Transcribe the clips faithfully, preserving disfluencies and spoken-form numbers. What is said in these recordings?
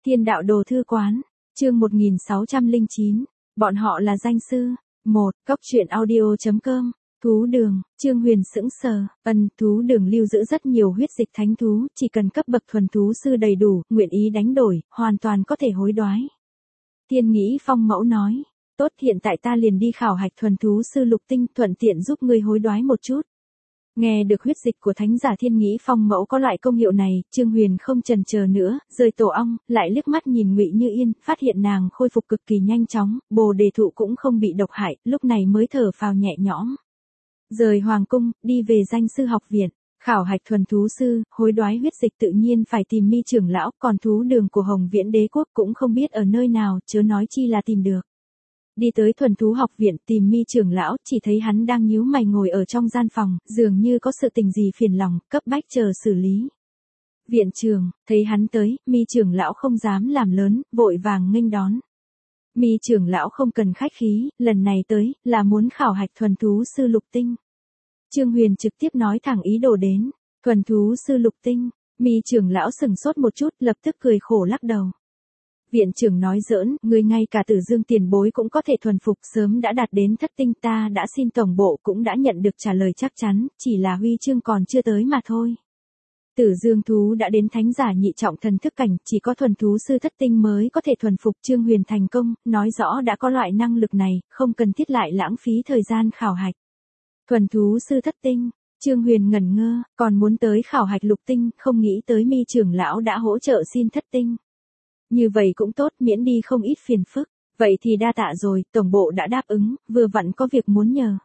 Thiên đạo đồ thư quán, chương một nghìn sáu trăm lẻ chín, bọn họ là danh sư. một. Cốc truyện audio chấm com, thú đường, Trương Huyền sững sờ, ân, thú đường lưu giữ rất nhiều huyết dịch thánh thú, chỉ cần cấp bậc thuần thú sư đầy đủ, nguyện ý đánh đổi, hoàn toàn có thể hối đoái. Thiên Nghĩ Phong mẫu nói, tốt, hiện tại ta liền đi khảo hạch thuần thú sư lục tinh, thuận tiện giúp ngươi hối đoái một chút. Nghe được huyết dịch của thánh giả Thiên Nghĩ Phong mẫu có loại công hiệu này, Trương Huyền không chần chờ nữa, rời tổ ong, lại liếc mắt nhìn Ngụy Như Yên, phát hiện nàng khôi phục cực kỳ nhanh chóng, bồ đề thụ cũng không bị độc hại, lúc này mới thở phào nhẹ nhõm. Rời hoàng cung, đi về danh sư học viện, khảo hạch thuần thú sư, hối đoái huyết dịch tự nhiên phải tìm Mi trưởng lão, còn thú đường của Hồng Viễn Đế quốc cũng không biết ở nơi nào, chớ nói chi là tìm được. Đi tới thuần thú học viện tìm Mi trưởng lão, chỉ thấy hắn đang nhíu mày ngồi ở trong gian phòng, dường như có sự tình gì phiền lòng, cấp bách chờ xử lý. Viện trưởng, thấy hắn tới, Mi trưởng lão không dám làm lớn, vội vàng nghênh đón. Mi trưởng lão không cần khách khí, lần này tới, là muốn khảo hạch thuần thú sư lục tinh. Trương Huyền trực tiếp nói thẳng ý đồ đến, thuần thú sư lục tinh, Mi trưởng lão sừng sốt một chút, lập tức cười khổ lắc đầu. Viện trưởng nói giỡn, người ngay cả Tử Dương tiền bối cũng có thể thuần phục, sớm đã đạt đến thất tinh, ta đã xin tổng bộ cũng đã nhận được trả lời chắc chắn, chỉ là huy chương còn chưa tới mà thôi. Tử Dương thú đã đến thánh giả nhị trọng thần thức cảnh, chỉ có thuần thú sư thất tinh mới có thể thuần phục. Trương Huyền thành công, nói rõ đã có loại năng lực này, không cần thiết lại lãng phí thời gian khảo hạch. Thuần thú sư thất tinh, Trương Huyền ngẩn ngơ, còn muốn tới khảo hạch lục tinh, không nghĩ tới Mi trưởng lão đã hỗ trợ xin thất tinh. Như vậy cũng tốt, miễn đi không ít phiền phức. Vậy thì đa tạ rồi, tổng bộ đã đáp ứng, vừa vặn có việc muốn nhờ.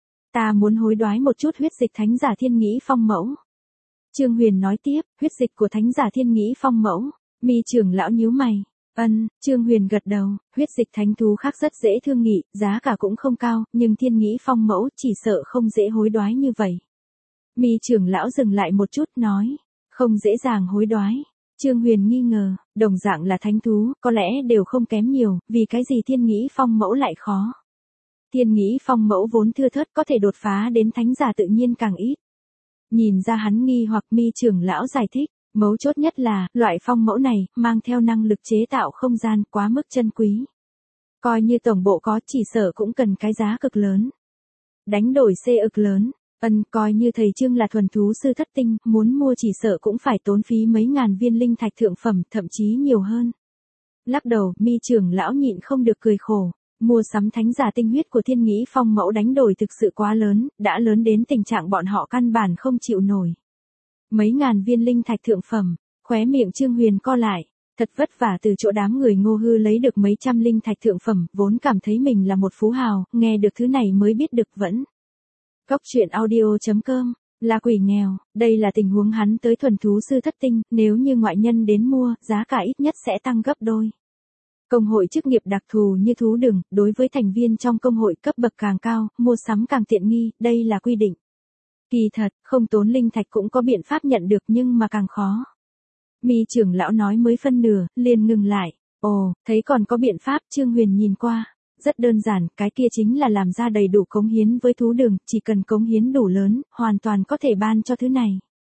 Ta muốn hối đoái một chút huyết dịch thánh giả Thiên Nghĩ Phong mẫu. Trương Huyền nói tiếp, huyết dịch của thánh giả Thiên Nghĩ Phong mẫu. Mi trưởng lão nhíu mày. Ân, Trương Huyền gật đầu, huyết dịch thánh thú khác rất dễ thương nghị, giá cả cũng không cao, nhưng Thiên Nghĩ Phong mẫu chỉ sợ không dễ hối đoái như vậy. Mi trưởng lão dừng lại một chút nói, không dễ dàng hối đoái. Trương Huyền nghi ngờ, đồng dạng là thánh thú, có lẽ đều không kém nhiều, vì cái gì Thiên Nghĩ Phong mẫu lại khó. Thiên Nghĩ Phong mẫu vốn thưa thớt, có thể đột phá đến thánh giả tự nhiên càng ít. Nhìn ra hắn nghi hoặc, Mi trưởng lão giải thích, mấu chốt nhất là, loại phong mẫu này, mang theo năng lực chế tạo không gian, quá mức chân quý. Coi như tổng bộ có, chỉ sợ cũng cần cái giá cực lớn. Đánh đổi xê ực lớn. Ân, coi như thầy Trương là thuần thú sư thất tinh, muốn mua chỉ sợ cũng phải tốn phí mấy ngàn viên linh thạch thượng phẩm, thậm chí nhiều hơn. Lắc đầu, Mi trưởng lão nhịn không được cười khổ, mua sắm thánh giả tinh huyết của Thiên Nghĩ Phong mẫu đánh đổi thực sự quá lớn, đã lớn đến tình trạng bọn họ căn bản không chịu nổi. Mấy ngàn viên linh thạch thượng phẩm, khóe miệng Trương Huyền co lại, thật vất vả từ chỗ đám người Ngô Hư lấy được mấy trăm linh thạch thượng phẩm, vốn cảm thấy mình là một phú hào, nghe được thứ này mới biết được vẫn. Cốc truyện audio chấm com, là quỷ nghèo, đây là tình huống hắn tới thuần thú sư thất tinh, nếu như ngoại nhân đến mua, giá cả ít nhất sẽ tăng gấp đôi. Công hội chức nghiệp đặc thù như thú đường, đối với thành viên trong công hội cấp bậc càng cao, mua sắm càng tiện nghi, đây là quy định. Kỳ thật, không tốn linh thạch cũng có biện pháp nhận được nhưng mà càng khó. Mi trưởng lão nói mới phân nửa, liền ngừng lại, ồ, thấy còn có biện pháp. Trương Huyền nhìn qua. Rất đơn giản, cái kia chính là làm ra đầy đủ cống hiến với thú đường, chỉ cần cống hiến đủ lớn, hoàn toàn có thể ban cho thứ này.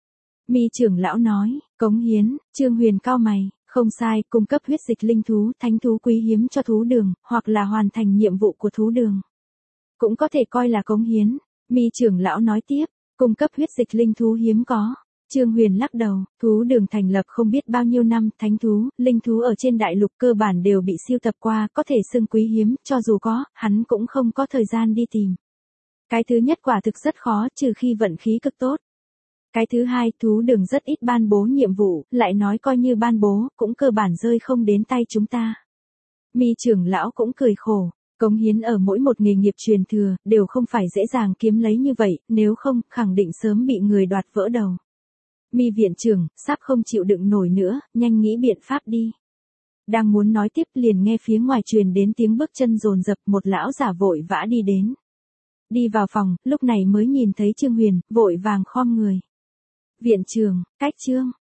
Mi trưởng lão nói, cống hiến, Trương Huyền cao mày, không sai, cung cấp huyết dịch linh thú, thánh thú quý hiếm cho thú đường, hoặc là hoàn thành nhiệm vụ của thú đường. Cũng có thể coi là cống hiến. Mi trưởng lão nói tiếp, cung cấp huyết dịch linh thú hiếm có. Trương Huyền lắc đầu, thú đường thành lập không biết bao nhiêu năm, thánh thú, linh thú ở trên đại lục cơ bản đều bị siêu tập qua, có thể xưng quý hiếm, cho dù có, hắn cũng không có thời gian đi tìm. Cái thứ nhất quả thực rất khó, trừ khi vận khí cực tốt. Cái thứ hai, thú đường rất ít ban bố nhiệm vụ, lại nói coi như ban bố, cũng cơ bản rơi không đến tay chúng ta. Mi trưởng lão cũng cười khổ, cống hiến ở mỗi một nghề nghiệp truyền thừa, đều không phải dễ dàng kiếm lấy như vậy, nếu không, khẳng định sớm bị người đoạt vỡ đầu. Mi viện trưởng, sắp không chịu đựng nổi nữa, nhanh nghĩ biện pháp đi. Đang muốn nói tiếp liền nghe phía ngoài truyền đến tiếng bước chân dồn dập, một lão giả vội vã đi đến. Đi vào phòng, lúc này mới nhìn thấy Trương Huyền, vội vàng khom người. Viện trưởng, cách Trương,